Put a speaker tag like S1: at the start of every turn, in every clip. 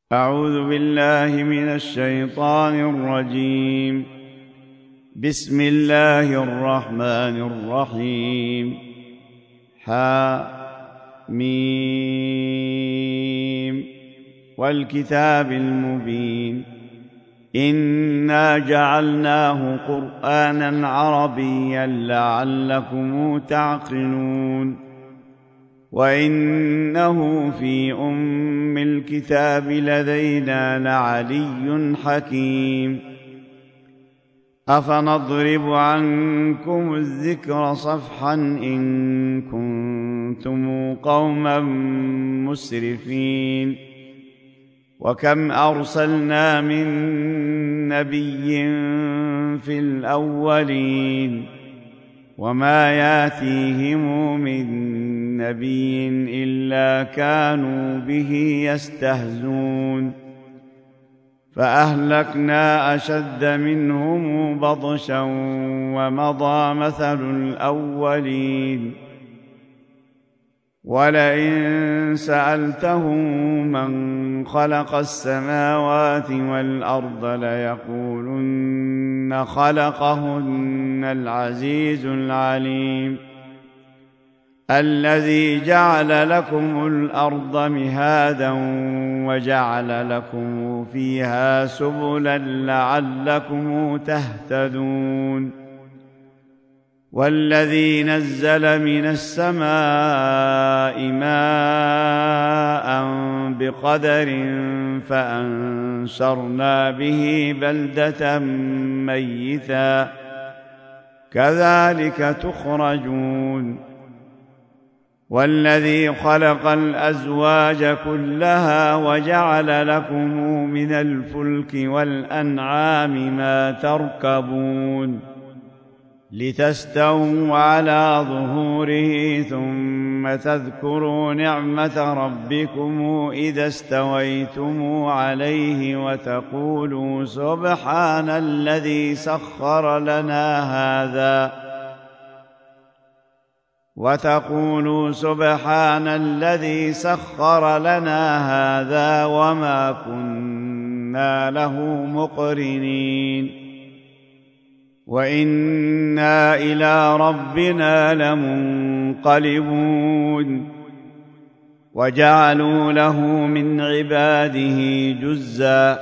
S1: أعوذ بالله من الشيطان الرجيم. بسم الله الرحمن الرحيم. حم والكتاب المبين. إنا جعلناه قرآنا عربيا لعلكم تعقلون. وإنه في أم الكتاب لدينا لعلي حكيم. أفنضرب عنكم الذكر صفحا إن كنتم قوما مسرفين. وكم أرسلنا من نبي في الأولين وما ياتيهم من نبي إلا كانوا به يستهزون. فأهلكنا أشد منهم بطشا ومضى مثل الأولين. ولئن سألتهم من خلق السماوات والأرض ليقولن خلقهن العزيز العليم. الذي جعل لكم الأرض مهادا وجعل لكم فيها سبلا لعلكم تهتدون. والذي نزل من السماء ماء بقدر فأنشرنا به بلدة ميتا كذلك تخرجون. والذي خلق الأزواج كلها وجعل لكم من الفلك والأنعام ما تركبون لتستووا على ظهوره ثم تذكروا نعمة ربكم إذا استويتم عليه وتقولوا سبحان الذي سخر لنا هذا وما كنا له مقرنين. وإنا إلى ربنا لمنقلبون. وجعلوا له من عباده جزءا.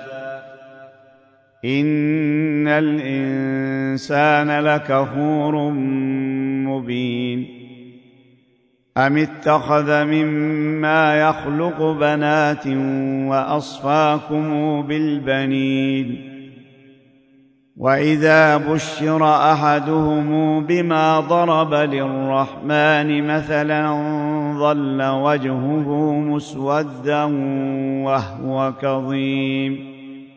S1: إن الإنسان لكفور مبين. أم اتخذ مما يخلق بنات وأصفاكم بالبنين. وإذا بشر أحدهم بما ضرب للرحمن مثلا ظل وجهه مسودا وهو كظيم.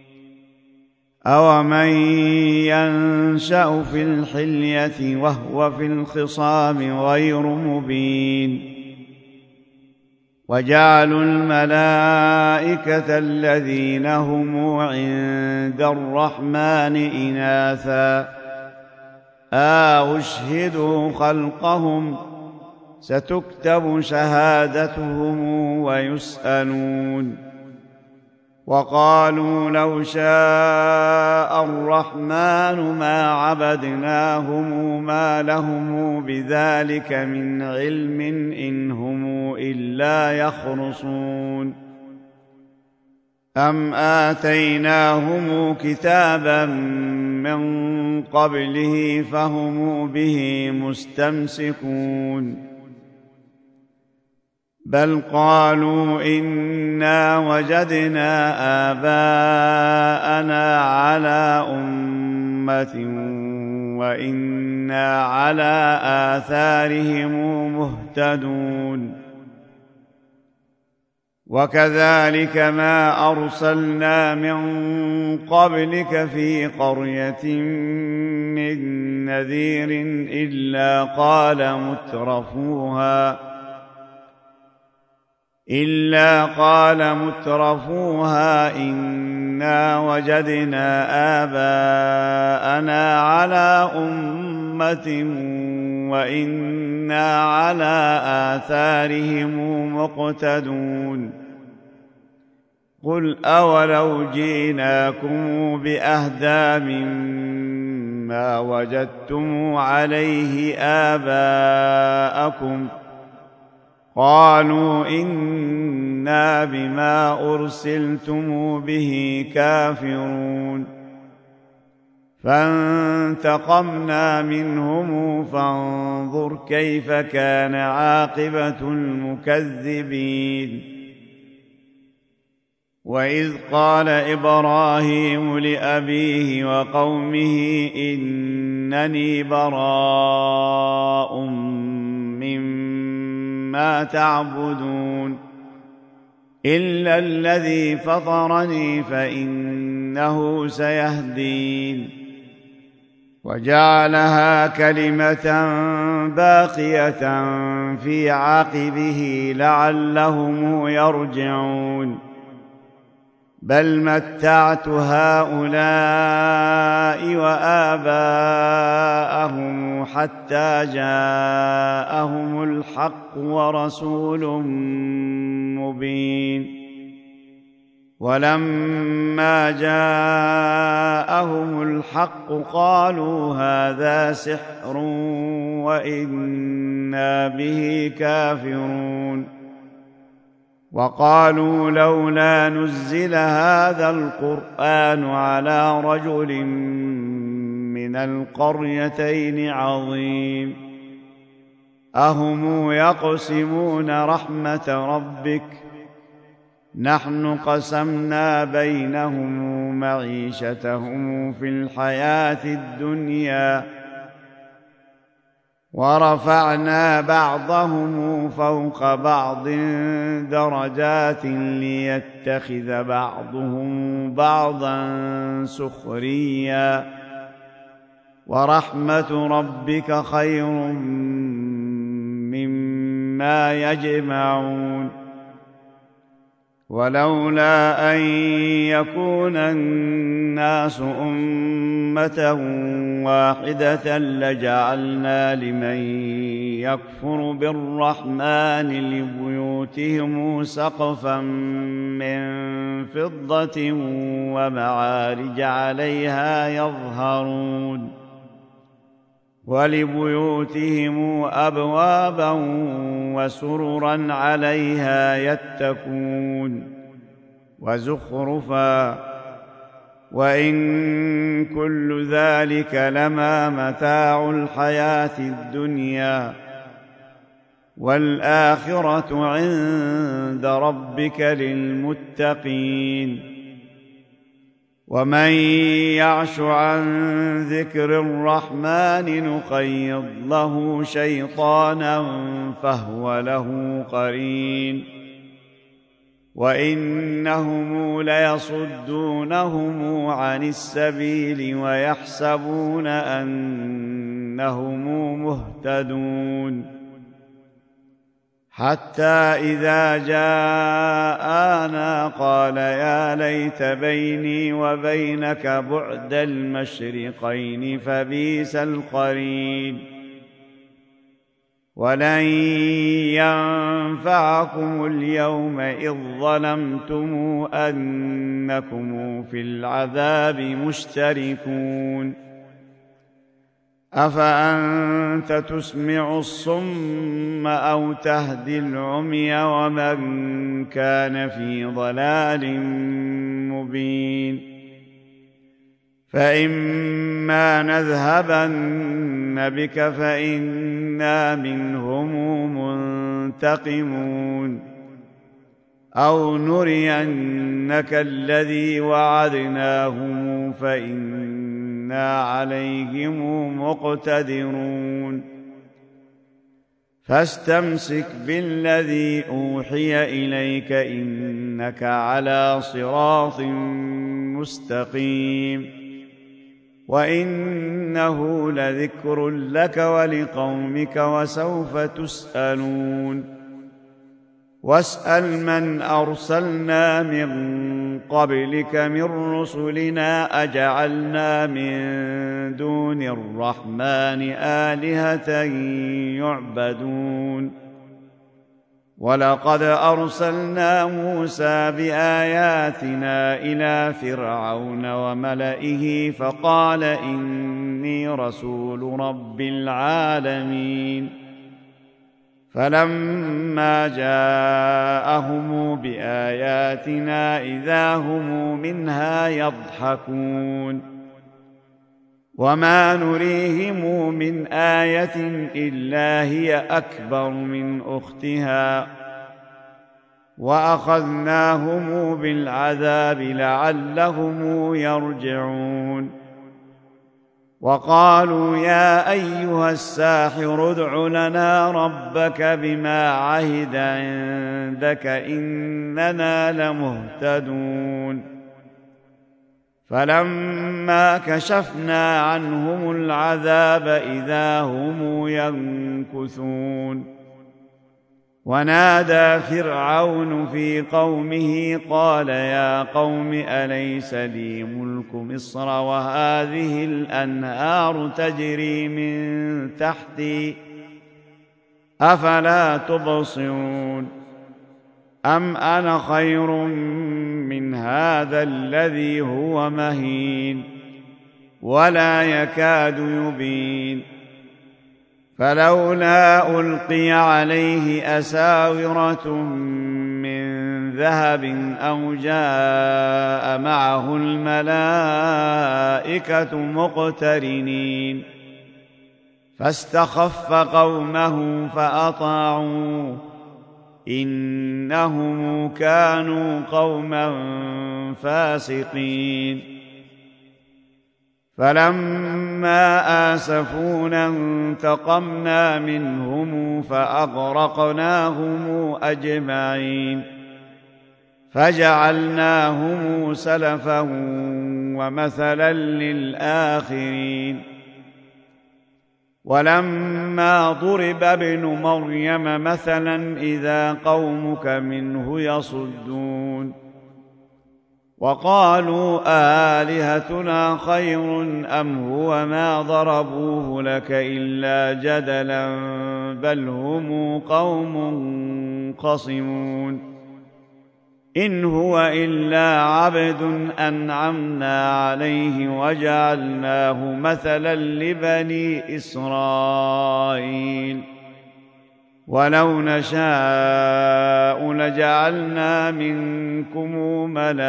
S1: أومن ينشأ في الحلية وهو في الخصام غير مبين. وجعلوا الملائكة الذين هم عند الرحمن إناثا أشهدوا خلقهم ستكتب شهادتهم ويسألون. وقالوا لو شاء الرحمن ما عبدناهم ما لهم بذلك من علم إن هم إلا يخرصون. أم آتيناهم كتابا من قبله فهم به مستمسكون. بل قالوا إنا وجدنا آباءنا على أمة وإنا على آثارهم مهتدون. وكذلك ما أرسلنا من قبلك في قرية من نذير إلا قال مترفوها إنا وجدنا آباءنا على أمة وإنا على آثارهم مقتدون. قل أولو جئناكم بأهدى مما وجدتم عليه آباءكم قالوا إنا بما أرسلتم به كافرون فانتقمنا منهم فانظر كيف كان عاقبة المكذبين وإذ قال إبراهيم لأبيه وقومه إنني براء مما تعبدون إلا الذي فطرني فإنه سيهدين وجعلها كلمة باقية في عقبه لعلهم يرجعون بل متعت هؤلاء وآباءهم حتى جاءهم الحق ورسول مبين ولما جاءهم الحق قالوا هذا سحر وإنا به كافرون وقالوا لولا نزل هذا القرآن على رجل من القريتين عظيم أهم يقسمون رحمة ربك نحن قسمنا بينهم معيشتهم في الحياة الدنيا ورفعنا بعضهم فوق بعض درجات ليتخذ بعضهم بعضا سخريا ورحمة ربك خير مما يجمعون ولولا أن يكون الناس أمة واحدة لجعلنا لمن يكفر بالرحمن لبيوتهم سقفا من فضة ومعارج عليها يظهرون ولبيوتهم أبوابا وسررا عليها يتكون وزخرفا وإن كل ذلك لما متاع الحياة الدنيا والآخرة عند ربك للمتقين ومن يعش عن ذكر الرحمن نقيض له شيطانا فهو له قرين وإنهم ليصدونهم عن السبيل ويحسبون أنهم مهتدون حتى إذا جاءنا قال يا ليت بيني وبينك بعد المشرقين فبئس القرين ولن ينفعكم اليوم إذ ظلمتم أنكم في العذاب مشتركون أفأنت تسمع الصم أو تهدي العمي ومن كان في ضلال مبين فإما نذهبن بك فإنا منهم منتقمون أو نرينك الذي وعدناهم فإنا عليهم مقتدرون فاستمسك بالذي أوحي إليك إنك على صراط مستقيم وإنه لذكر لك ولقومك وسوف تسألون واسأل من أرسلنا من قبلك من رسلنا أجعلنا من دون الرحمن آلهة يعبدون ولقد أرسلنا موسى بآياتنا إلى فرعون وملئه فقال إني رسول رب العالمين فلما جاءهم بآياتنا إذا هم منها يضحكون وما نريهم من آية إلا هي أكبر من أختها وأخذناهم بالعذاب لعلهم يرجعون وقالوا يا أيها الساحر ادع لنا ربك بما عهد عندك إننا لمهتدون فلما كشفنا عنهم العذاب إذا هم ينكثون ونادى فرعون في قومه قال يا قوم أليس لي ملك مصر وهذه الأنهار تجري من تحتي أفلا تبصرون أم أنا خير من هذا الذي هو مهين ولا يكاد يبين فلولا ألقي عليه أساورة من ذهب أو جاء معه الملائكة مقترنين فاستخف قومه فأطاعوه إنهم كانوا قوما فاسقين فلما آسفونا انتقمنا منهم فأغرقناهم أجمعين فجعلناهم سلفا ومثلا للآخرين ولما ضرب ابن مريم مثلا إذا قومك منه يصدون وقالوا آلهتنا خير أم هو ما ضربوه لك إلا جدلا بل هم قوم خصمون إن هو إلا عبد أنعمنا عليه وجعلناه مثلا لبني إسرائيل ولو نشاء لجعلنا منكم ملائكة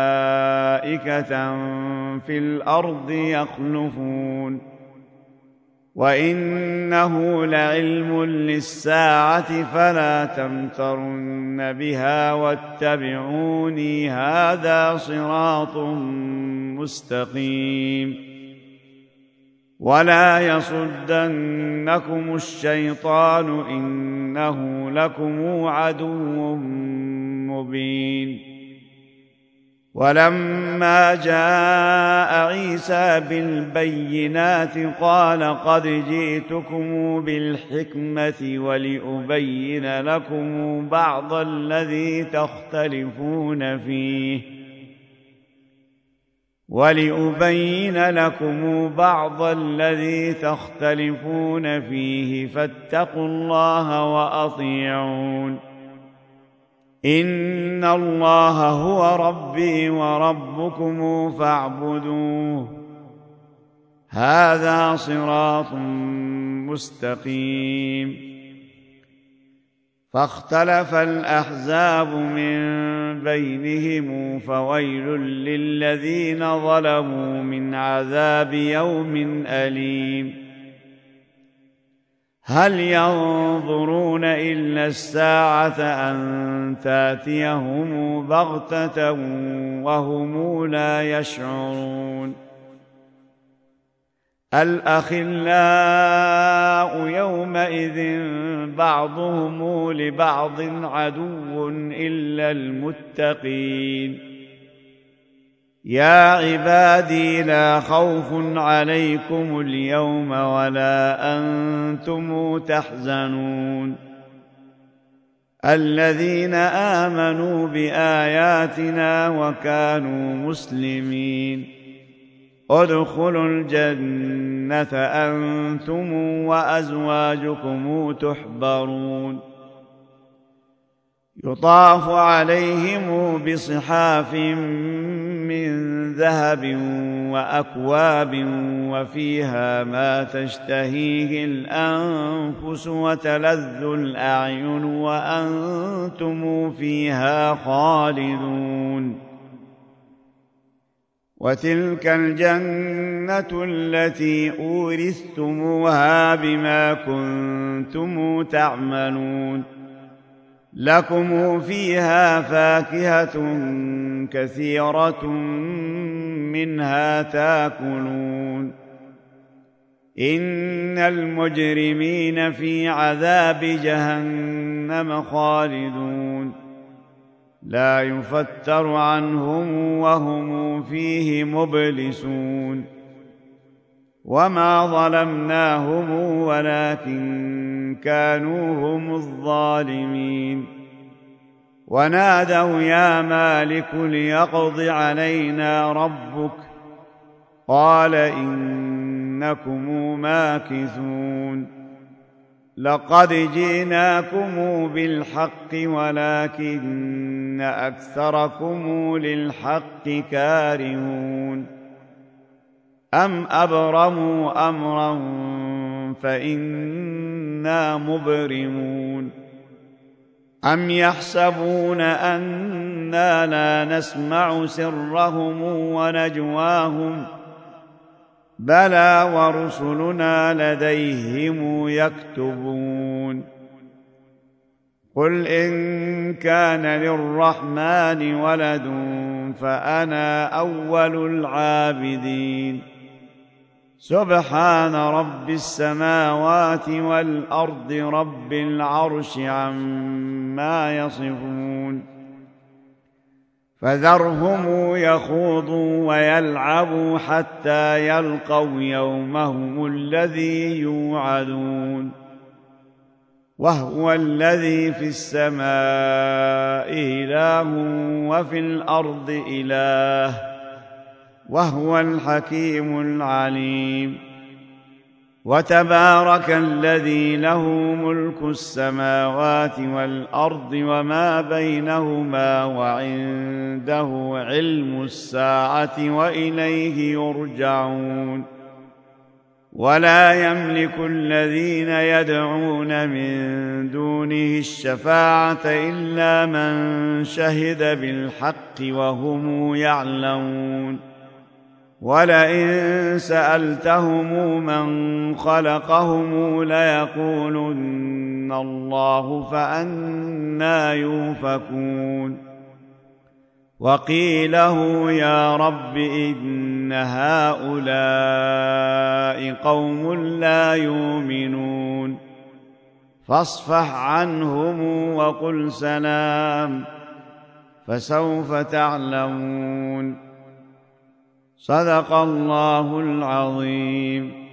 S1: في الأرض يخلفون وإنه لعلم للساعة فلا تمترن بها واتبعوني هذا صراط مستقيم ولا يصدنكم الشيطان إنه لكم عدو مبين ولما جاء عيسى بالبينات قال قد جئتكم بالحكمة ولأبين لكم بعض الذي تختلفون فيه فاتقوا الله وأطيعون إن الله هو ربي وربكم فاعبدوه هذا صراط مستقيم فاختلف الأحزاب من بينهم فويل للذين ظلموا من عذاب يوم أليم هل ينظرون إلا الساعة أن تأتيهم بغتة وهم لا يشعرون الأخلاء يومئذ بعضهم لبعض عدو إلا المتقين يا عبادي لا خوف عليكم اليوم ولا أنتم تحزنون الذين آمنوا بآياتنا وكانوا مسلمين ادخلوا الجنة أنتم وأزواجكم تحبرون يطاف عليهم بصحاف من ذهب وأكواب وفيها ما تشتهيه الأنفس وتلذ الأعين وأنتم فيها خالدون. وتلك الجنة التي أورثتموها بما كنتم تعملون. لكم فيها فاكهة كثيرة منها تاكلون. إن المجرمين في عذاب جهنم خالدون. لا يفتر عنهم وهم فيه مبلسون. وما ظلمناهم ولكن كانوا هم الظالمين. ونادوا يا مالك ليقض علينا ربك قال إنكم ماكثون. لقد جئناكم بالحق ولكن أكثركم للحق كارهون. أم أبرموا أمرا فإنا مبرمون. أم يحسبون أنا لا نسمع سرهم ونجواهم بلى ورسلنا لديهم يكتبون. قل إن كان للرحمن ولد فأنا أول العابدين. سبحان رب السماوات والأرض رب العرش عما يصفون. فذرهم يخوضوا ويلعبوا حتى يلقوا يومهم الذي يوعدون. وهو الذي في السماء إله وفي الأرض إله وهو الحكيم العليم. وتبارك الذي له ملك السماوات والأرض وما بينهما وعنده علم الساعة وإليه يرجعون. ولا يملك الذين يدعون من دونه الشفاعة إلا من شهد بالحق وهم يعلمون. ولئن سألتهم من خلقهم ليقولن الله فأنى يؤفكون. وقيله يا رب إن هؤلاء قوم لا يؤمنون فاصفح عنهم وقل سلام فسوف تعلمون. صدق الله العظيم.